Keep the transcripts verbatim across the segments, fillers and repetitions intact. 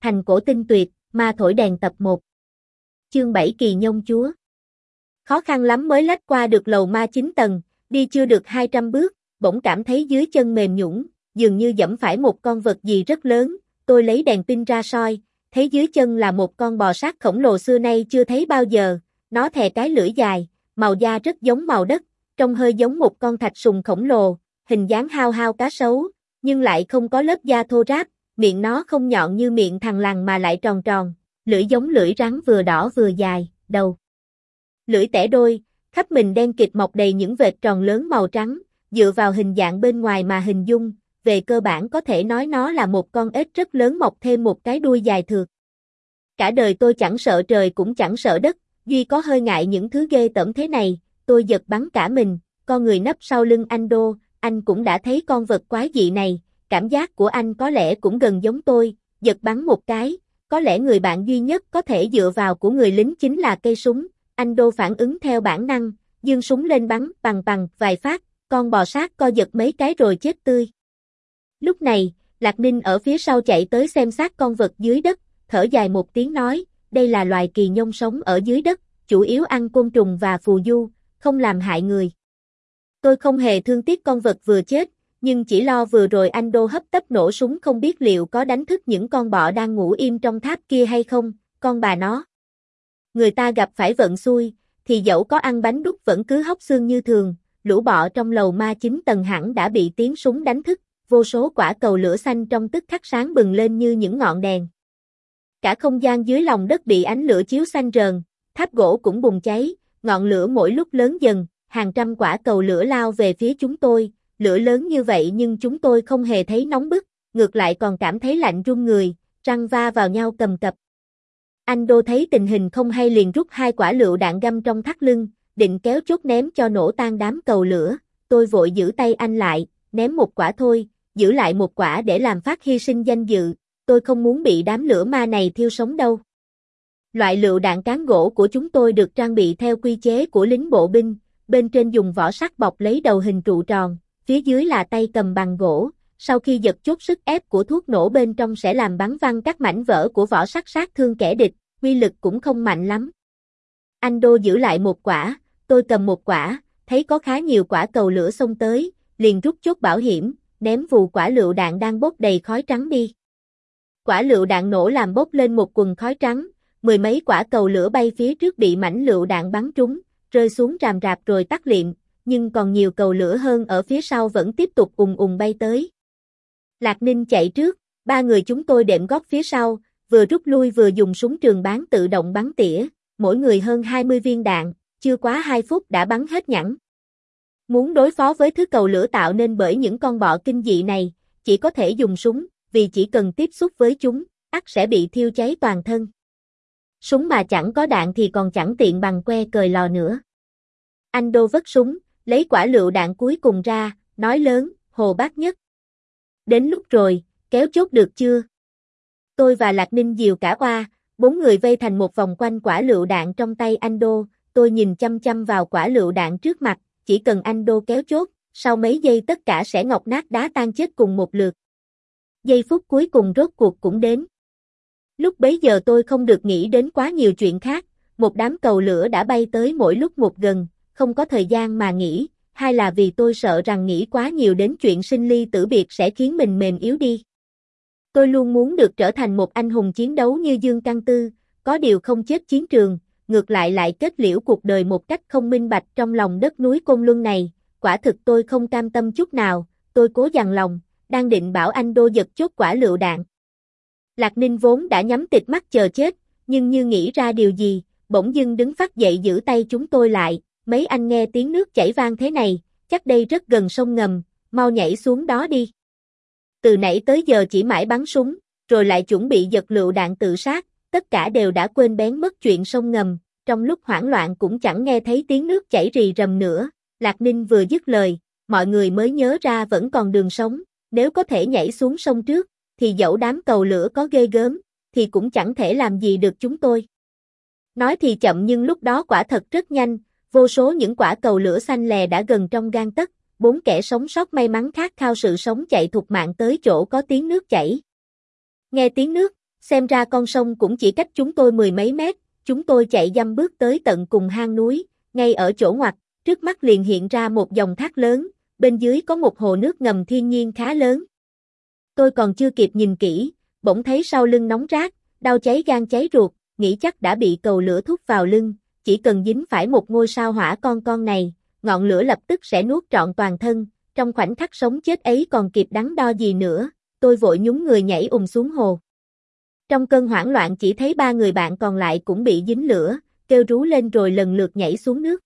Thành cổ tinh tuyệt, ma thổi đèn tập một. Chương bảy Kỳ Nhông Chúa. Khó khăn lắm mới lách qua được lầu ma chín tầng, đi chưa được hai trăm bước, bỗng cảm thấy dưới chân mềm nhũn, dường như giẫm phải một con vật gì rất lớn. Tôi lấy đèn pin ra soi, thấy dưới chân là một con bò sát khổng lồ xưa nay chưa thấy bao giờ. Nó thè cái lưỡi dài, màu da rất giống màu đất, trông hơi giống một con thạch sùng khổng lồ, hình dáng hao hao cá sấu, nhưng lại không có lớp da thô ráp. Miệng nó không nhọn như miệng thằn lằn mà lại tròn tròn, lưỡi giống lưỡi rắn vừa đỏ vừa dài, đầu lưỡi tẻ đôi, khắp mình đen kịt mọc đầy những vệt tròn lớn màu trắng, dựa vào hình dạng bên ngoài mà hình dung, về cơ bản có thể nói nó là một con ếch rất lớn mọc thêm một cái đuôi dài thượt. Cả đời tôi chẳng sợ trời cũng chẳng sợ đất, duy có hơi ngại những thứ ghê tởm thế này. Tôi giật bắn cả mình, con người nấp sau lưng anh Đô, anh cũng đã thấy con vật quái dị này. Cảm giác của anh có lẽ cũng gần giống tôi, giật bắn một cái, có lẽ người bạn duy nhất có thể dựa vào của người lính chính là cây súng. Anh Đô phản ứng theo bản năng, giương súng lên bắn bằng bằng vài phát, con bò sát co giật mấy cái rồi chết tươi. Lúc này, Lạc Ninh ở phía sau chạy tới xem xác con vật dưới đất, thở dài một tiếng nói, đây là loài kỳ nhông sống ở dưới đất, chủ yếu ăn côn trùng và phù du, không làm hại người. Tôi không hề thương tiếc con vật vừa chết, nhưng chỉ lo vừa rồi anh Đô hấp tấp nổ súng không biết liệu có đánh thức những con bọ đang ngủ im trong tháp kia hay không, con bà nó. Người ta gặp phải vận xui, thì dẫu có ăn bánh đúc vẫn cứ hóc xương như thường, lũ bọ trong lầu ma chín tầng hẳn đã bị tiếng súng đánh thức, vô số quả cầu lửa xanh trong tức khắc sáng bừng lên như những ngọn đèn. Cả không gian dưới lòng đất bị ánh lửa chiếu xanh rờn, tháp gỗ cũng bùng cháy, ngọn lửa mỗi lúc lớn dần, hàng trăm quả cầu lửa lao về phía chúng tôi. Lửa lớn như vậy nhưng chúng tôi không hề thấy nóng bức, ngược lại còn cảm thấy lạnh run người, răng va vào nhau cầm cập. Anh Đô thấy tình hình không hay liền rút hai quả lựu đạn găm trong thắt lưng, định kéo chốt ném cho nổ tan đám cầu lửa. Tôi vội giữ tay anh lại, ném một quả thôi, giữ lại một quả để làm phát hy sinh danh dự, tôi không muốn bị đám lửa ma này thiêu sống đâu. Loại lựu đạn cán gỗ của chúng tôi được trang bị theo quy chế của lính bộ binh, bên trên dùng vỏ sắt bọc lấy đầu hình trụ tròn. Phía dưới là tay cầm bằng gỗ, sau khi giật chốt sức ép của thuốc nổ bên trong sẽ làm bắn văng các mảnh vỡ của vỏ sắt sát thương kẻ địch, uy lực cũng không mạnh lắm. Anh Đô giữ lại một quả, tôi cầm một quả, thấy có khá nhiều quả cầu lửa xông tới, liền rút chốt bảo hiểm, ném vù quả lựu đạn đang bốc đầy khói trắng đi. Quả lựu đạn nổ làm bốc lên một quần khói trắng, mười mấy quả cầu lửa bay phía trước bị mảnh lựu đạn bắn trúng, rơi xuống ràm rạp rồi tắt liệm. Nhưng còn nhiều cầu lửa hơn ở phía sau vẫn tiếp tục ùng ùng bay tới. Lạc Ninh chạy trước, ba người chúng tôi đệm gót phía sau, vừa rút lui vừa dùng súng trường bán tự động bắn tỉa, mỗi người hơn hai mươi viên đạn, chưa quá hai phút đã bắn hết nhẵn. Muốn đối phó với thứ cầu lửa tạo nên bởi những con bọ kinh dị này, chỉ có thể dùng súng, vì chỉ cần tiếp xúc với chúng, ắt sẽ bị thiêu cháy toàn thân. Súng mà chẳng có đạn thì còn chẳng tiện bằng que cời lò nữa. Anh Đô vất súng, lấy quả lựu đạn cuối cùng ra, nói lớn, Hồ Bác Nhất. Đến lúc rồi, kéo chốt được chưa? Tôi và Lạc Ninh dìu cả oa, bốn người vây thành một vòng quanh quả lựu đạn trong tay anh Đô, tôi nhìn chăm chăm vào quả lựu đạn trước mặt, chỉ cần anh Đô kéo chốt, sau mấy giây tất cả sẽ ngọc nát đá tan chết cùng một lượt. Giây phút cuối cùng rốt cuộc cũng đến. Lúc bấy giờ tôi không được nghĩ đến quá nhiều chuyện khác, một đám cầu lửa đã bay tới mỗi lúc một gần. Không có thời gian mà nghĩ, hay là vì tôi sợ rằng nghĩ quá nhiều đến chuyện sinh ly tử biệt sẽ khiến mình mềm yếu đi. Tôi luôn muốn được trở thành một anh hùng chiến đấu như Dương Căn Tư, có điều không chết chiến trường, ngược lại lại kết liễu cuộc đời một cách không minh bạch trong lòng đất núi Côn Luân này, quả thực tôi không cam tâm chút nào, tôi cố dằn lòng, đang định bảo anh Đô giật chốt quả lựu đạn. Lạc Ninh vốn đã nhắm tịt mắt chờ chết, nhưng như nghĩ ra điều gì, bỗng dưng đứng phắt dậy giữ tay chúng tôi lại. Mấy anh nghe tiếng nước chảy vang thế này, chắc đây rất gần sông ngầm, mau nhảy xuống đó đi. Từ nãy tới giờ chỉ mãi bắn súng, rồi lại chuẩn bị giật lựu đạn tự sát, tất cả đều đã quên bén mất chuyện sông ngầm, trong lúc hoảng loạn cũng chẳng nghe thấy tiếng nước chảy rì rầm nữa. Lạc Ninh vừa dứt lời, mọi người mới nhớ ra vẫn còn đường sống, nếu có thể nhảy xuống sông trước, thì dẫu đám cầu lửa có ghê gớm, thì cũng chẳng thể làm gì được chúng tôi. Nói thì chậm nhưng lúc đó quả thật rất nhanh. Vô số những quả cầu lửa xanh lè đã gần trong gang tấc, bốn kẻ sống sót may mắn khát khao sự sống chạy thục mạng tới chỗ có tiếng nước chảy. Nghe tiếng nước, Xem ra con sông cũng chỉ cách chúng tôi mười mấy mét, chúng tôi chạy dăm bước tới tận cùng hang núi, ngay ở chỗ ngoặt, trước mắt liền hiện ra một dòng thác lớn, bên dưới có một hồ nước ngầm thiên nhiên khá lớn. Tôi còn chưa kịp nhìn kỹ, bỗng thấy sau lưng nóng rát, đau cháy gan cháy ruột, nghĩ chắc đã bị cầu lửa thúc vào lưng, chỉ cần dính phải một ngôi sao hỏa con con này, ngọn lửa lập tức sẽ nuốt trọn toàn thân, trong khoảnh khắc sống chết ấy còn kịp đắn đo gì nữa, tôi vội nhún người nhảy ùm xuống hồ. Trong cơn hoảng loạn chỉ thấy ba người bạn còn lại cũng bị dính lửa, kêu rú lên rồi lần lượt nhảy xuống nước.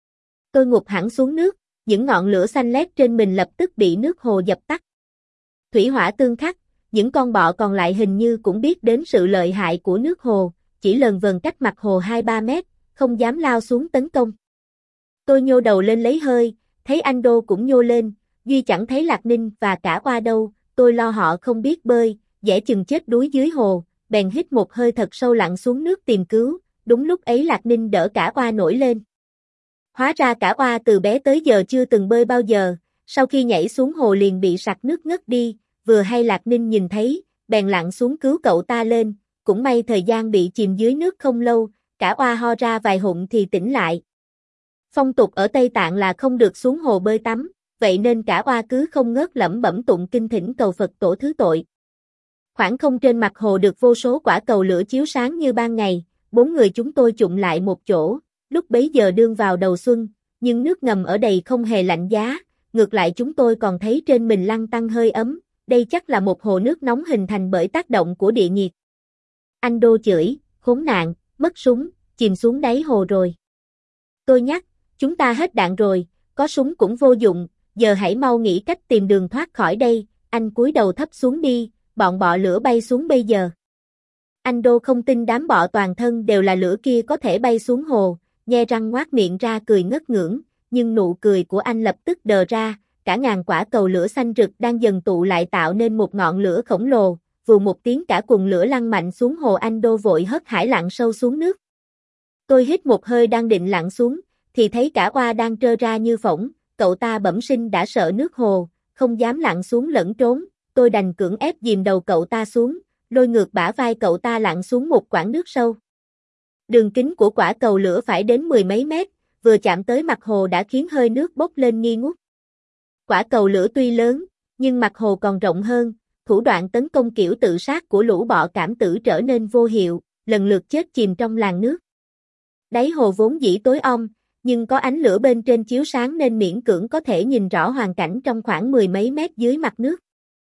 Tôi ngụp hẳn xuống nước, những ngọn lửa xanh lét trên mình lập tức bị nước hồ dập tắt. Thủy hỏa tương khắc, những con bọ còn lại hình như cũng biết đến sự lợi hại của nước hồ, chỉ lờn vờn cách mặt hồ hai ba mét, không dám lao xuống tấn công. Tôi nhô đầu lên lấy hơi, thấy anh Đô cũng nhô lên, duy chẳng thấy Lạc Ninh và cả Oa đâu, tôi lo họ không biết bơi, dễ chừng chết đuối dưới hồ, bèn hít một hơi thật sâu lặn xuống nước tìm cứu, đúng lúc ấy Lạc Ninh đỡ cả Oa nổi lên. Hóa ra cả Oa từ bé tới giờ chưa từng bơi bao giờ, sau khi nhảy xuống hồ liền bị sặc nước ngất đi, vừa hay Lạc Ninh nhìn thấy, bèn lặn xuống cứu cậu ta lên, cũng may thời gian bị chìm dưới nước không lâu, cả Oa ho ra vài hụm thì tỉnh lại. Phong tục ở Tây Tạng là không được xuống hồ bơi tắm, vậy nên cả Oa cứ không ngớt lẩm bẩm tụng kinh thỉnh cầu Phật tổ thứ tội. Khoảng không trên mặt hồ được vô số quả cầu lửa chiếu sáng như ban ngày, bốn người chúng tôi chụm lại một chỗ, lúc bấy giờ đương vào đầu xuân, nhưng nước ngầm ở đây không hề lạnh giá, ngược lại chúng tôi còn thấy trên mình lăn tăn hơi ấm, đây chắc là một hồ nước nóng hình thành bởi tác động của địa nhiệt. Anh Đô chửi, khốn nạn, mất súng, chìm xuống đáy hồ rồi. Tôi nhắc, chúng ta hết đạn rồi, có súng cũng vô dụng, giờ hãy mau nghĩ cách tìm đường thoát khỏi đây, anh cúi đầu thấp xuống đi, bọn bọ lửa bay xuống bây giờ. Anh Đô không tin đám bọ toàn thân đều là lửa kia có thể bay xuống hồ, nhe răng ngoác miệng ra cười ngất ngưỡng, nhưng nụ cười của anh lập tức đờ ra, cả ngàn quả cầu lửa xanh rực đang dần tụ lại tạo nên một ngọn lửa khổng lồ, vù một tiếng cả quần lửa lăn mạnh xuống hồ. Anh Đô vội hớt hải lặn sâu xuống nước. Tôi hít một hơi đang định lặn xuống, thì thấy cả Oa đang trơ ra như phỗng, cậu ta bẩm sinh đã sợ nước hồ, không dám lặn xuống lẫn trốn, tôi đành cưỡng ép dìm đầu cậu ta xuống, lôi ngược bả vai cậu ta lặn xuống một quãng nước sâu. Đường kính của quả cầu lửa phải đến mười mấy mét, vừa chạm tới mặt hồ đã khiến hơi nước bốc lên nghi ngút. Quả cầu lửa tuy lớn, nhưng mặt hồ còn rộng hơn, thủ đoạn tấn công kiểu tự sát của lũ bọ cảm tử trở nên vô hiệu, lần lượt chết chìm trong làn nước. Đáy hồ vốn dĩ tối om, nhưng có ánh lửa bên trên chiếu sáng nên miễn cưỡng có thể nhìn rõ hoàn cảnh trong khoảng mười mấy mét dưới mặt nước.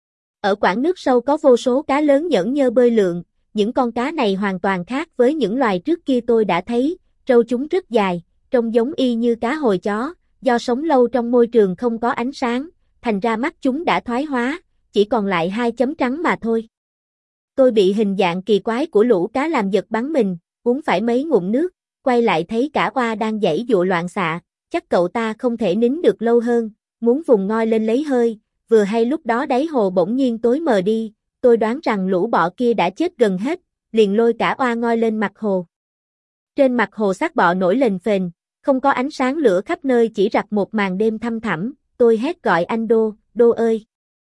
Ở quãng nước sâu có vô số cá lớn nhởn nhơ bơi lượn, những con cá này hoàn toàn khác với những loài trước kia tôi đã thấy, râu chúng rất dài, trông giống y như cá hồi chó, do sống lâu trong môi trường không có ánh sáng, thành ra mắt chúng đã thoái hóa, chỉ còn lại hai chấm trắng mà thôi. Tôi bị hình dạng kỳ quái của lũ cá làm giật bắn mình, uống phải mấy ngụm nước, quay lại thấy cả Oa đang giãy giụa loạn xạ, chắc cậu ta không thể nín được lâu hơn, muốn vùng ngoi lên lấy hơi, vừa hay lúc đó đáy hồ bỗng nhiên tối mờ đi, tôi đoán rằng lũ bọ kia đã chết gần hết, liền lôi cả Oa ngoi lên mặt hồ. Trên mặt hồ xác bọ nổi lềnh phềnh, không có ánh sáng lửa khắp nơi chỉ rặc một màn đêm thăm thẳm, tôi hét gọi anh Đô, Đô ơi!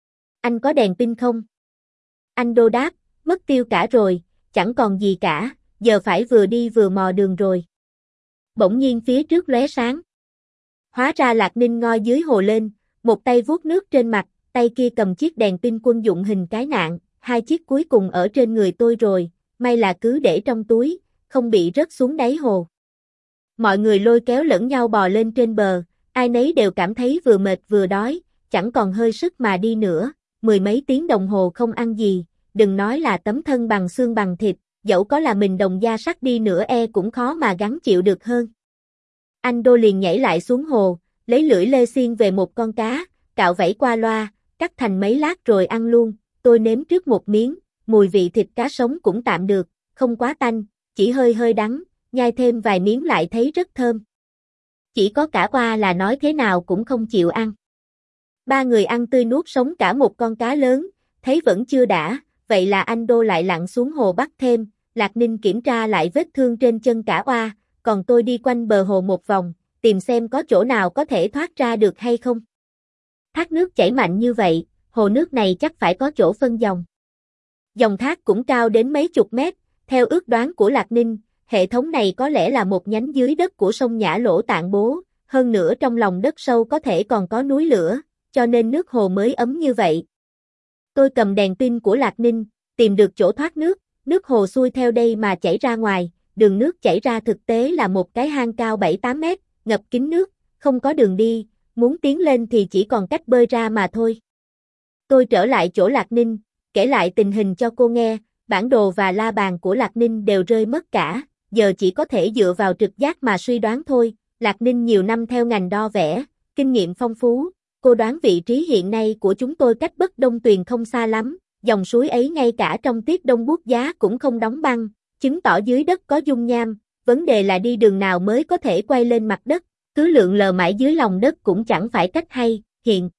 Anh có đèn pin không? Anh Đô đáp, mất tiêu cả rồi, chẳng còn gì cả, giờ phải vừa đi vừa mò đường rồi. Bỗng nhiên phía trước lóe sáng. Hóa ra Lạc Ninh ngoi dưới hồ lên, một tay vuốt nước trên mặt, tay kia cầm chiếc đèn pin quân dụng hình cái nạn, hai chiếc cuối cùng ở trên người tôi rồi, may là cứ để trong túi, không bị rớt xuống đáy hồ. Mọi người lôi kéo lẫn nhau bò lên trên bờ, ai nấy đều cảm thấy vừa mệt vừa đói, chẳng còn hơi sức mà đi nữa, mười mấy tiếng đồng hồ không ăn gì, đừng nói là tấm thân bằng xương bằng thịt, dẫu có là mình đồng da sắt đi nữa e cũng khó mà gắng chịu được hơn. Anh Đô liền nhảy lại xuống hồ, lấy lưỡi lê xiên về một con cá, cạo vảy qua loa, cắt thành mấy lát rồi ăn luôn, tôi nếm trước một miếng, mùi vị thịt cá sống cũng tạm được, không quá tanh, chỉ hơi hơi đắng, nhai thêm vài miếng lại thấy rất thơm. Chỉ có cả Oa là nói thế nào cũng không chịu ăn. Ba người ăn tươi nuốt sống cả một con cá lớn, thấy vẫn chưa đã, vậy là anh Đô lại lặn xuống hồ bắt thêm, Lạc Ninh kiểm tra lại vết thương trên chân cả Oa, còn tôi đi quanh bờ hồ một vòng, tìm xem có chỗ nào có thể thoát ra được hay không. Thác nước chảy mạnh như vậy, hồ nước này chắc phải có chỗ phân dòng. Dòng thác cũng cao đến mấy chục mét, theo ước đoán của Lạc Ninh, hệ thống này có lẽ là một nhánh dưới đất của sông Nhã Lỗ Tạng Bố, hơn nữa trong lòng đất sâu có thể còn có núi lửa, cho nên nước hồ mới ấm như vậy. Tôi cầm đèn pin của Lạc Ninh, tìm được chỗ thoát nước, nước hồ xuôi theo đây mà chảy ra ngoài, đường nước chảy ra thực tế là một cái hang cao bảy tám mét, ngập kín nước, không có đường đi, muốn tiến lên thì chỉ còn cách bơi ra mà thôi. Tôi trở lại chỗ Lạc Ninh, kể lại tình hình cho cô nghe, bản đồ và la bàn của Lạc Ninh đều rơi mất cả, giờ chỉ có thể dựa vào trực giác mà suy đoán thôi. Lạc Ninh nhiều năm theo ngành đo vẽ, kinh nghiệm phong phú, cô đoán vị trí hiện nay của chúng tôi cách Bất Đông Tuyền không xa lắm, dòng suối ấy ngay cả trong tiết đông buốt giá cũng không đóng băng, chứng tỏ dưới đất có dung nham, vấn đề là đi đường nào mới có thể quay lên mặt đất, cứ lượn lờ mãi dưới lòng đất cũng chẳng phải cách hay, hiện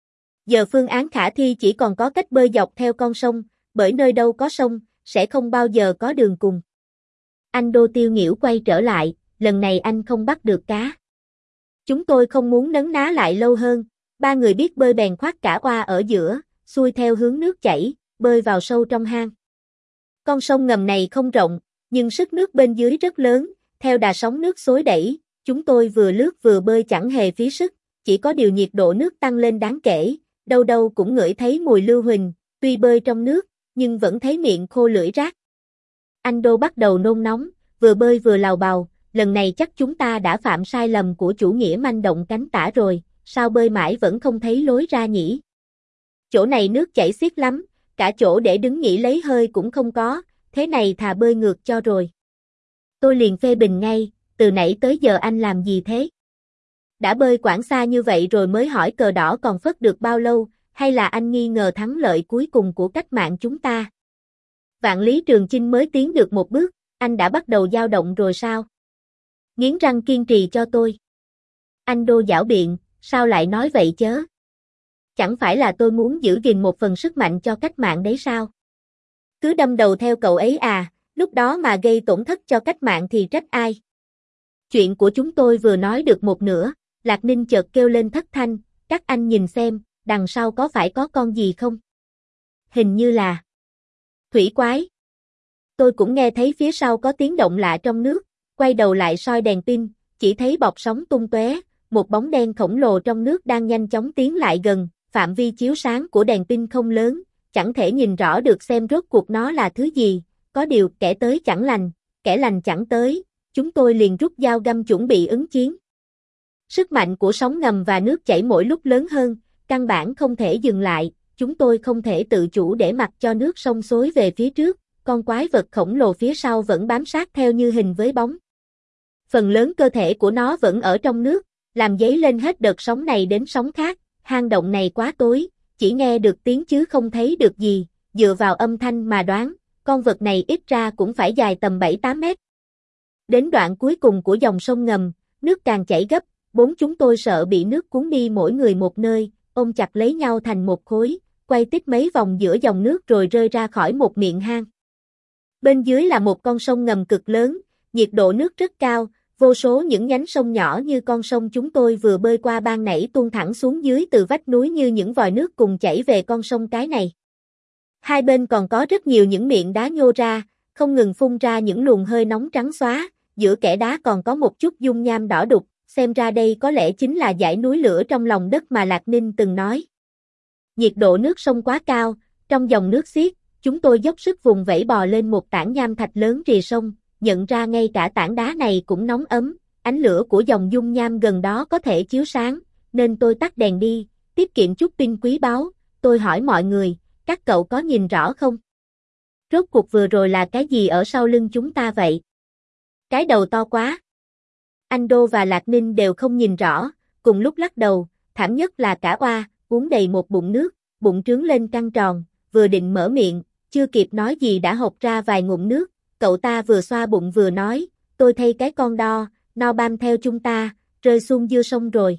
giờ phương án khả thi chỉ còn có cách bơi dọc theo con sông, bởi nơi đâu có sông, sẽ không bao giờ có đường cùng. Anh Đô tiêu nghỉu quay trở lại, lần này anh không bắt được cá. Chúng tôi không muốn nấn ná lại lâu hơn, ba người biết bơi bèn khoác cả oa ở giữa, xuôi theo hướng nước chảy, bơi vào sâu trong hang. Con sông ngầm này không rộng, nhưng sức nước bên dưới rất lớn, theo đà sóng nước xối đẩy, chúng tôi vừa lướt vừa bơi chẳng hề phí sức, chỉ có điều nhiệt độ nước tăng lên đáng kể, đâu đâu cũng ngửi thấy mùi lưu huỳnh, tuy bơi trong nước, nhưng vẫn thấy miệng khô lưỡi rát. Anh Đô bắt đầu nôn nóng, vừa bơi vừa lào bào, lần này chắc chúng ta đã phạm sai lầm của chủ nghĩa manh động cánh tả rồi, sao bơi mãi vẫn không thấy lối ra nhỉ? Chỗ này nước chảy xiết lắm, cả chỗ để đứng nghỉ lấy hơi cũng không có, thế này thà bơi ngược cho rồi. Tôi liền phê bình ngay, từ nãy tới giờ anh làm gì thế? Đã bơi quãng xa như vậy rồi mới hỏi cờ đỏ còn phất được bao lâu, hay là anh nghi ngờ thắng lợi cuối cùng của cách mạng chúng ta? Vạn Lý Trường Chinh mới tiến được một bước, anh đã bắt đầu dao động rồi sao? Nghiến răng kiên trì cho tôi. Anh Đô giảo biện, sao lại nói vậy chớ? Chẳng phải là tôi muốn giữ gìn một phần sức mạnh cho cách mạng đấy sao? Cứ đâm đầu theo cậu ấy à, lúc đó mà gây tổn thất cho cách mạng thì trách ai? Chuyện của chúng tôi vừa nói được một nửa, Lạc Ninh chợt kêu lên thất thanh, các anh nhìn xem, đằng sau có phải có con gì không? Hình như là thủy quái. Tôi cũng nghe thấy phía sau có tiếng động lạ trong nước, quay đầu lại soi đèn pin, chỉ thấy bọt sóng tung tóe, một bóng đen khổng lồ trong nước đang nhanh chóng tiến lại gần, phạm vi chiếu sáng của đèn pin không lớn, chẳng thể nhìn rõ được xem rốt cuộc nó là thứ gì, có điều kẻ tới chẳng lành, kẻ lành chẳng tới, chúng tôi liền rút dao găm chuẩn bị ứng chiến. Sức mạnh của sóng ngầm và nước chảy mỗi lúc lớn hơn, căn bản không thể dừng lại, chúng tôi không thể tự chủ để mặc cho nước sông xối về phía trước, con quái vật khổng lồ phía sau vẫn bám sát theo như hình với bóng. Phần lớn cơ thể của nó vẫn ở trong nước, làm dấy lên hết đợt sóng này đến sóng khác, hang động này quá tối, chỉ nghe được tiếng chứ không thấy được gì, dựa vào âm thanh mà đoán, con vật này ít ra cũng phải dài tầm bảy tám mét. Đến đoạn cuối cùng của dòng sông ngầm, nước càng chảy gấp, bốn chúng tôi sợ bị nước cuốn đi mỗi người một nơi, ôm chặt lấy nhau thành một khối, quay tít mấy vòng giữa dòng nước rồi rơi ra khỏi một miệng hang. Bên dưới là một con sông ngầm cực lớn, nhiệt độ nước rất cao, vô số những nhánh sông nhỏ như con sông chúng tôi vừa bơi qua ban nãy tuôn thẳng xuống dưới từ vách núi như những vòi nước cùng chảy về con sông cái này. Hai bên còn có rất nhiều những miệng đá nhô ra, không ngừng phun ra những luồng hơi nóng trắng xóa, giữa kẽ đá còn có một chút dung nham đỏ đục, xem ra đây có lẽ chính là dải núi lửa trong lòng đất mà Lạc Ninh từng nói. Nhiệt độ nước sông quá cao, trong dòng nước xiết, chúng tôi dốc sức vùng vẫy bò lên một tảng nham thạch lớn rìa sông, nhận ra ngay cả tảng đá này cũng nóng ấm, ánh lửa của dòng dung nham gần đó có thể chiếu sáng, nên tôi tắt đèn đi, tiết kiệm chút pin quý báu, tôi hỏi mọi người, các cậu có nhìn rõ không? Rốt cuộc vừa rồi là cái gì ở sau lưng chúng ta vậy? Cái đầu to quá. Anh Đô và Lạc Ninh đều không nhìn rõ, cùng lúc lắc đầu, thảm nhất là cả oa, uống đầy một bụng nước, bụng trướng lên căng tròn, vừa định mở miệng, chưa kịp nói gì đã hộc ra vài ngụm nước, cậu ta vừa xoa bụng vừa nói, tôi thay cái con đo, no bam theo chúng ta, rơi xuống dưa sông rồi.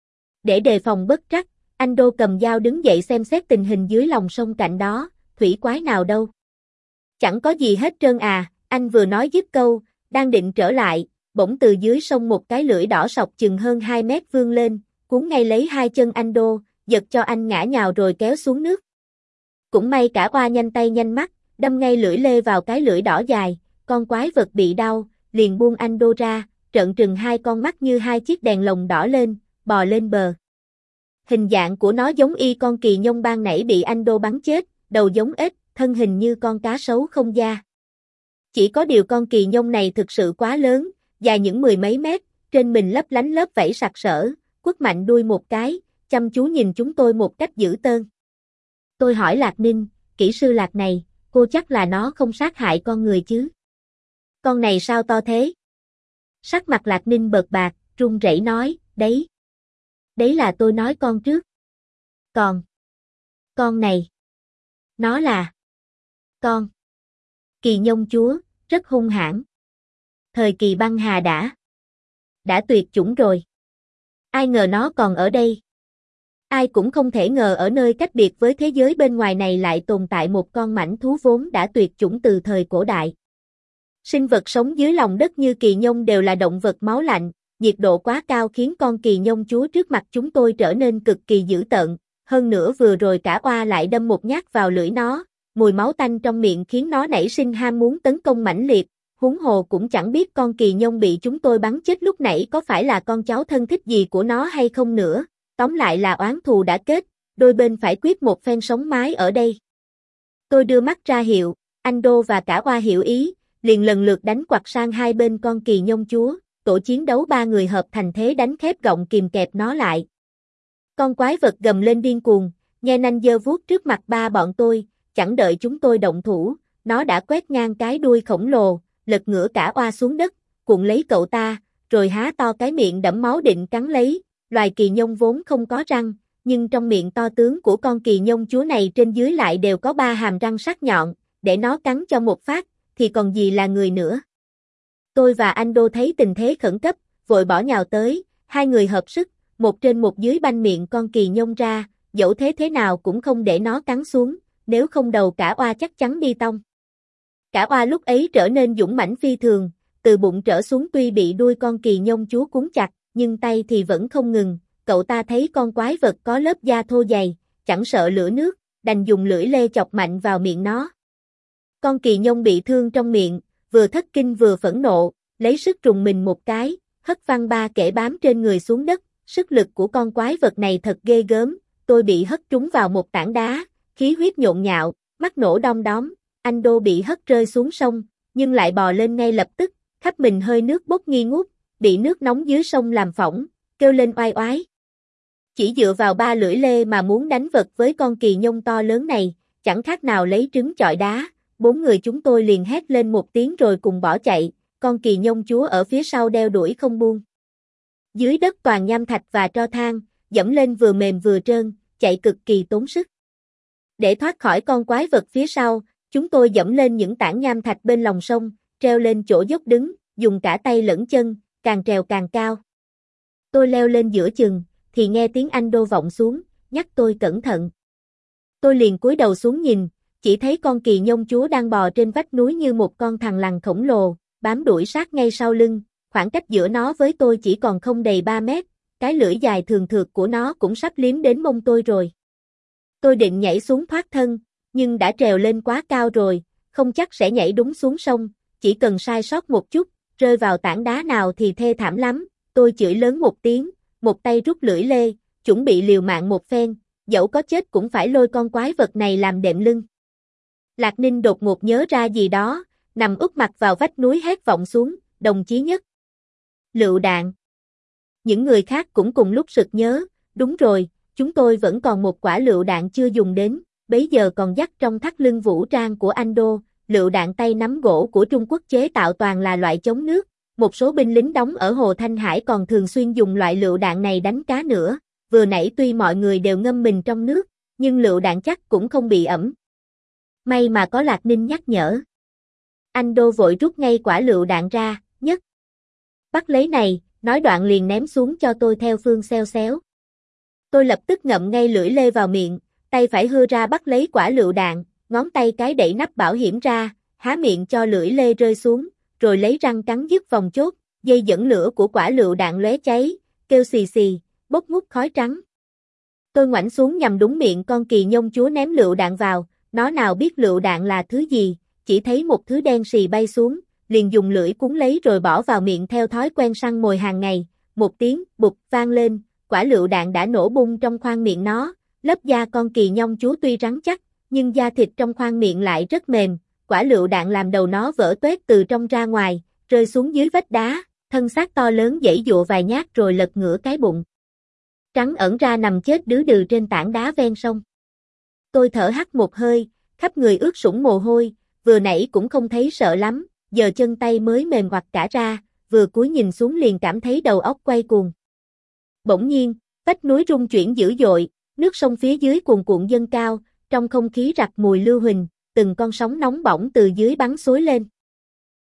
Để đề phòng bất trắc, anh Đô cầm dao đứng dậy xem xét tình hình dưới lòng sông cạnh đó, thủy quái nào đâu. Chẳng có gì hết trơn à, anh vừa nói dứt câu, đang định trở lại, bỗng từ dưới sông một cái lưỡi đỏ sọc chừng hơn hai mét vươn lên, cuốn ngay lấy hai chân anh Đô, giật cho anh ngã nhào rồi kéo xuống nước. Cũng may cả oa nhanh tay nhanh mắt, đâm ngay lưỡi lê vào cái lưỡi đỏ dài, con quái vật bị đau, liền buông Ando ra, trợn trừng hai con mắt như hai chiếc đèn lồng đỏ lên, bò lên bờ. Hình dạng của nó giống y con kỳ nhông ban nãy bị Ando bắn chết, đầu giống ếch, thân hình như con cá sấu không da. Chỉ có điều con kỳ nhông này thực sự quá lớn, dài những mười mấy mét, trên mình lấp lánh lớp vảy sặc sỡ, quất mạnh đuôi một cái, chăm chú nhìn chúng tôi một cách dữ tợn. Tôi hỏi Lạc Ninh, kỹ sư Lạc này, cô chắc là nó không sát hại con người chứ? Con này sao to thế? Sắc mặt Lạc Ninh bợt bạc, run rẩy nói, đấy. Đấy là tôi nói con trước. Còn. Con này. Nó là. Con. Kỳ nhông chúa, rất hung hãn. Thời kỳ băng hà đã. Đã tuyệt chủng rồi. Ai ngờ nó còn ở đây. Ai cũng không thể ngờ ở nơi cách biệt với thế giới bên ngoài này lại tồn tại một con mãnh thú vốn đã tuyệt chủng từ thời cổ đại. Sinh vật sống dưới lòng đất như kỳ nhông đều là động vật máu lạnh, nhiệt độ quá cao khiến con kỳ nhông chúa trước mặt chúng tôi trở nên cực kỳ dữ tợn, hơn nữa vừa rồi cả oa lại đâm một nhát vào lưỡi nó, mùi máu tanh trong miệng khiến nó nảy sinh ham muốn tấn công mãnh liệt, huống hồ cũng chẳng biết con kỳ nhông bị chúng tôi bắn chết lúc nãy có phải là con cháu thân thích gì của nó hay không nữa, tóm lại là oán thù đã kết, đôi bên phải quyết một phen sống mái ở đây. Tôi đưa mắt ra hiệu, Ando và cả oa hiểu ý, liền lần lượt đánh quặt sang hai bên con kỳ nhông chúa, tổ chiến đấu ba người hợp thành thế đánh khép gọng kìm kẹp nó lại. Con quái vật gầm lên điên cuồng, nhe nanh giơ vuốt trước mặt ba bọn tôi, chẳng đợi chúng tôi động thủ, nó đã quét ngang cái đuôi khổng lồ, lật ngửa cả oa xuống đất, cuộn lấy cậu ta, rồi há to cái miệng đẫm máu định cắn lấy, loài kỳ nhông vốn không có răng, nhưng trong miệng to tướng của con kỳ nhông chúa này trên dưới lại đều có ba hàm răng sắc nhọn, để nó cắn cho một phát, thì còn gì là người nữa. Tôi và Ando thấy tình thế khẩn cấp, vội bỏ nhào tới, hai người hợp sức, một trên một dưới banh miệng con kỳ nhông ra, dẫu thế thế nào cũng không để nó cắn xuống, nếu không đầu cả oa chắc chắn đi tong. Cả oa lúc ấy trở nên dũng mãnh phi thường, từ bụng trở xuống tuy bị đuôi con kỳ nhông chúa cuốn chặt, nhưng tay thì vẫn không ngừng, cậu ta thấy con quái vật có lớp da thô dày, chẳng sợ lửa nước, đành dùng lưỡi lê chọc mạnh vào miệng nó. Con kỳ nhông bị thương trong miệng, vừa thất kinh vừa phẫn nộ, lấy sức trùng mình một cái, hất văng ba kẻ bám trên người xuống đất, sức lực của con quái vật này thật ghê gớm, tôi bị hất trúng vào một tảng đá, khí huyết nhộn nhạo, mắt nổ đom đóm, Ando bị hất rơi xuống sông, nhưng lại bò lên ngay lập tức, khắp mình hơi nước bốc nghi ngút, bị nước nóng dưới sông làm phỏng, kêu lên oai oái. Chỉ dựa vào ba lưỡi lê mà muốn đánh vật với con kỳ nhông to lớn này, chẳng khác nào lấy trứng chọi đá, bốn người chúng tôi liền hét lên một tiếng rồi cùng bỏ chạy, con kỳ nhông chúa ở phía sau đeo đuổi không buông. Dưới đất toàn nham thạch và tro than, dẫm lên vừa mềm vừa trơn, chạy cực kỳ tốn sức. Để thoát khỏi con quái vật phía sau, chúng tôi dẫm lên những tảng nham thạch bên lòng sông, treo lên chỗ dốc đứng, dùng cả tay lẫn chân, càng trèo càng cao. Tôi leo lên giữa chừng, thì nghe tiếng Ando vọng xuống, nhắc tôi cẩn thận. Tôi liền cúi đầu xuống nhìn, chỉ thấy con kỳ nhông chúa đang bò trên vách núi như một con thằn lằn khổng lồ, bám đuổi sát ngay sau lưng, khoảng cách giữa nó với tôi chỉ còn không đầy ba mét, cái lưỡi dài thường thượt của nó cũng sắp liếm đến mông tôi rồi. Tôi định nhảy xuống thoát thân, nhưng đã trèo lên quá cao rồi, không chắc sẽ nhảy đúng xuống sông, chỉ cần sai sót một chút, rơi vào tảng đá nào thì thê thảm lắm, tôi chửi lớn một tiếng, một tay rút lưỡi lê, chuẩn bị liều mạng một phen, dẫu có chết cũng phải lôi con quái vật này làm đệm lưng. Lạc Ninh đột ngột nhớ ra gì đó, nằm úp mặt vào vách núi hét vọng xuống, đồng chí Nhất. Lựu đạn. Những người khác cũng cùng lúc sực nhớ, đúng rồi, chúng tôi vẫn còn một quả lựu đạn chưa dùng đến, bấy giờ còn dắt trong thắt lưng vũ trang của Ando, lựu đạn tay nắm gỗ của Trung Quốc chế tạo toàn là loại chống nước, một số binh lính đóng ở Hồ Thanh Hải còn thường xuyên dùng loại lựu đạn này đánh cá nữa, vừa nãy tuy mọi người đều ngâm mình trong nước, nhưng lựu đạn chắc cũng không bị ẩm. May mà có Lạc Ninh nhắc nhở. Ando vội rút ngay quả lựu đạn ra, Nhất. Bắt lấy này, nói đoạn liền ném xuống cho tôi theo phương xeo xéo. Tôi lập tức ngậm ngay lưỡi lê vào miệng, tay phải hưa ra bắt lấy quả lựu đạn, ngón tay cái đẩy nắp bảo hiểm ra, há miệng cho lưỡi lê rơi xuống, rồi lấy răng cắn dứt vòng chốt, dây dẫn lửa của quả lựu đạn lóe cháy, kêu xì xì, bốc ngút khói trắng. Tôi ngoảnh xuống nhằm đúng miệng con kỳ nhông chúa ném lựu đạn vào, Nó nào biết lựu đạn là thứ gì, chỉ thấy một thứ đen xì bay xuống, liền dùng lưỡi cuốn lấy rồi bỏ vào miệng theo thói quen săn mồi hàng ngày. Một tiếng bụp vang lên, quả lựu đạn đã nổ bung trong khoang miệng nó. Lớp da con kỳ nhông chúa tuy rắn chắc, nhưng da thịt trong khoang miệng lại rất mềm. Quả lựu đạn làm đầu nó vỡ toét từ trong ra ngoài, rơi xuống dưới vách đá, thân xác to lớn giãy giụa vài nhát rồi lật ngửa cái bụng trắng ẩn ra nằm chết đứ đừ trên tảng đá ven sông. Tôi thở hắt một hơi, khắp người ướt sũng mồ hôi, vừa nãy cũng không thấy sợ lắm, giờ chân tay mới mềm ngoặt cả ra, vừa cúi nhìn xuống liền cảm thấy đầu óc quay cuồng. Bỗng nhiên, vách núi rung chuyển dữ dội, nước sông phía dưới cuồn cuộn dâng cao, trong không khí rặc mùi lưu huỳnh, từng con sóng nóng bỏng từ dưới bắn xối lên.